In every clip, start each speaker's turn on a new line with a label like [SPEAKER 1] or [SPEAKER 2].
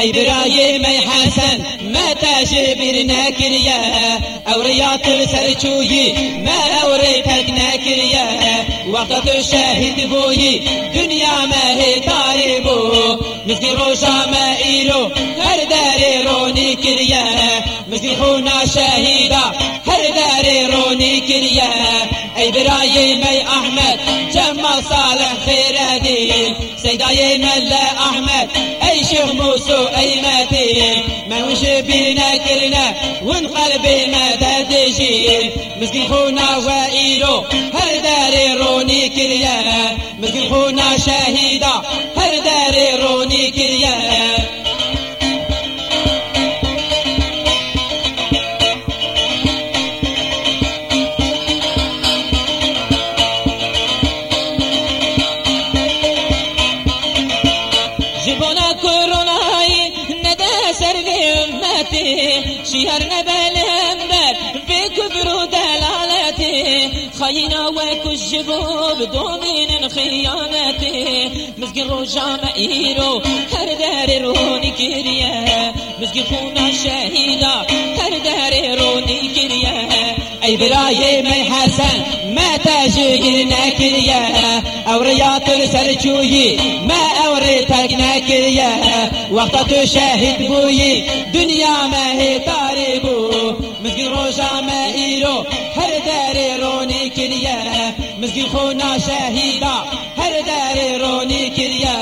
[SPEAKER 1] ای برای می حسن ما تشبیر نکریه اوریات سرچویی ما اوری تک نکریه وقت تو شهید بویی دنیا ما هتاری بو مزگی روشا ما ایرو هر در رونی کریه مزگی خونا شهیدا هر در رونی کریه ای برای می احمد جمال صالح خیر دین سیدای ملا احمد ای شیخ موسو ای متین منوش بینا کرنا ون قلبی مدد جین مزگی خونا و ایرو هر در رونی کریه مزگی خونا شهیدا هر در رونی کریه شهر نبلنبر في كبر ودلالته خاينا وكجبوب دومين خيانته مزقي روجا مئيرو هر دار روني كريا مزقي خونا شهيدا هر دار روني كريا اي براي مي حسن ما تاجر نكريا اوريات السرچوي ما اوريتك نكريا وقت تشاهد بوي دنيا ما هي تاريبو مزقي روجا ما ايرو هر دار روني كريا مزقي خونا شهيدا هر دار روني كريا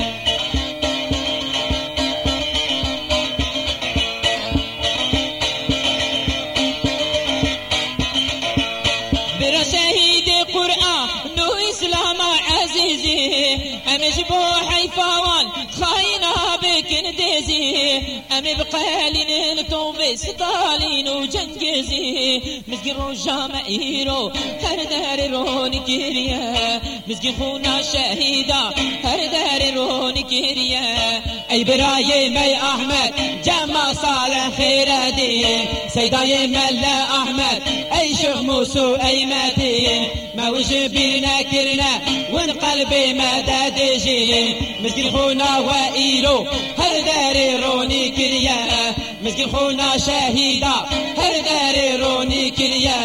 [SPEAKER 1] حيفوان خاينها بكن ديزي أمي بقالين نتوبي ستالين وجنجزي مزقي روجا مئيرو هر دار روني كيريا مزقي خونا شهيدا هر دار روني كيريا أي براي مي أحمد جمع صالح خير دين سيداي ملا أحمد أي شيخ موسو أي متين ما وجبينا كرنا وان قلبي مدد جين مزقي خونا وإيرو هر دار روني كريا مزقي خونا شهيدا هر دار روني كريا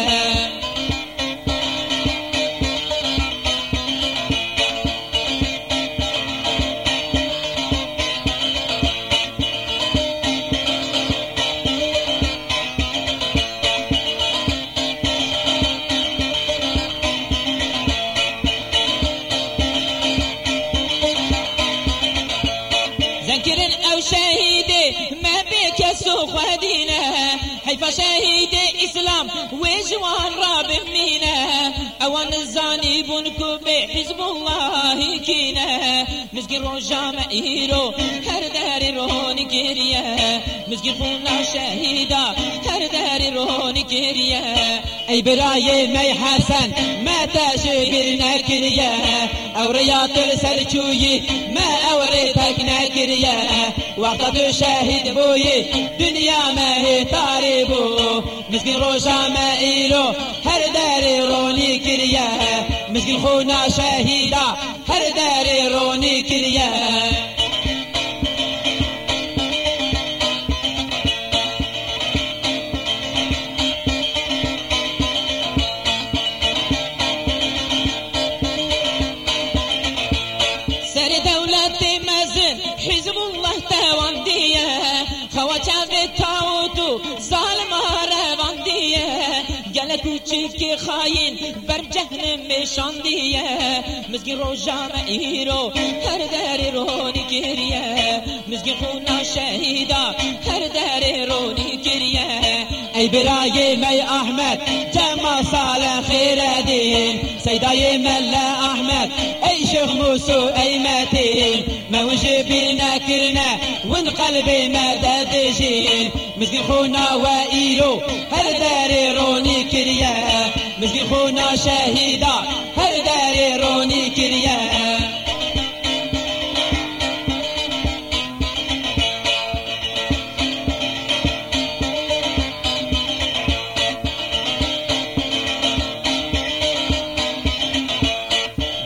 [SPEAKER 1] حيفا شهيد إسلام وجوان راب مينا أوان الزاني بنكو بحزب الله كينا مزقي روجا مئيرو هر دار روني كيريا مزقي خونا شهيدا هر دار روني كيريا أي براي مي حسن ما تشبر نكريا أوريات السرچوي ما أوريتك نكريا وقت تشاهد بوي دنيا ما هي تاريبو مزقي روجا ما إيلو هر دار روني كريا مزقي خونا شهيدا هر دار روني كريا سر دولة مزن حزب الله تواندية خواجه بالتاوتو ظالم رواندية قال کوچک خاين بر جهنم مشاندیه مزگی روجا مئیرو هر در رونی کریه مزگی خونا شهیدا هر در رونی کریه ای برای می احمد جمع صالح خیر دین سیدای ملا احمد ای شیخ موسو ای متین موجبی نکرنا ون قلبی مدد جین مزگی خونا و ایرو هر در رونی کریه مزگی خونا شهیدا هر در رونی کریه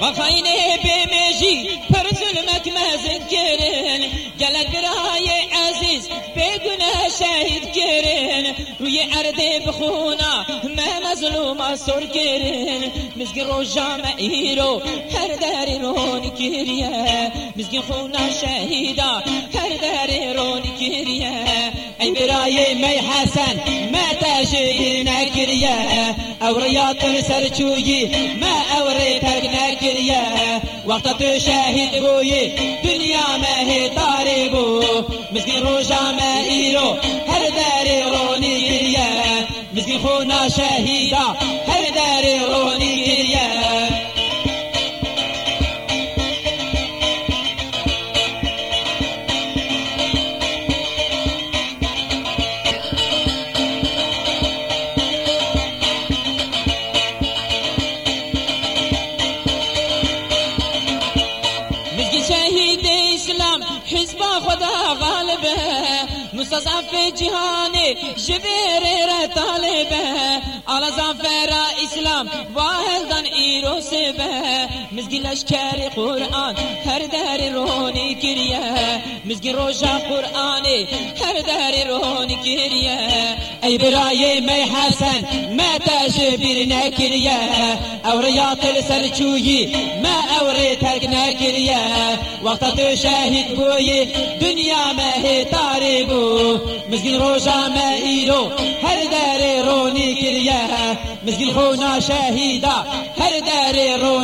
[SPEAKER 1] وخاينه بمجي پر ظلمك ما زنكرن قالك براي خونا ما مظلوم سر گرن مزگی روزا ما ایرو هر در رونی کریه مزگی خونا شهیدا هر در رونی کریه ای برای می حسن ما تشیر نکریه اوریات سرچویی ما اوری ترک نکریه وقت تو شهید بویی دنیا ما تاری بو مزگی روزا ما ایرو هر در رونی کریه مزگی خونا شهیدا هر در رونی کریه شهید اسلام حزب خدا غالبه مستضعف جهانی جبیر طالبه على ظفر اسلام واحدن ایرو سبه مزگی لشکر قرآن هر در رونی کریه مزگی روژا قرآنی هر در رونی کریه ای برای می حسن ما تشبیر نکریه اوریات سرچویی ما اوری ترک نکریه وقت تو شهید بوی دنیا ما تاری بو مزگی روژا ما ایرو هر در رونی کریه مزگی خونا شهیدا هر در رونی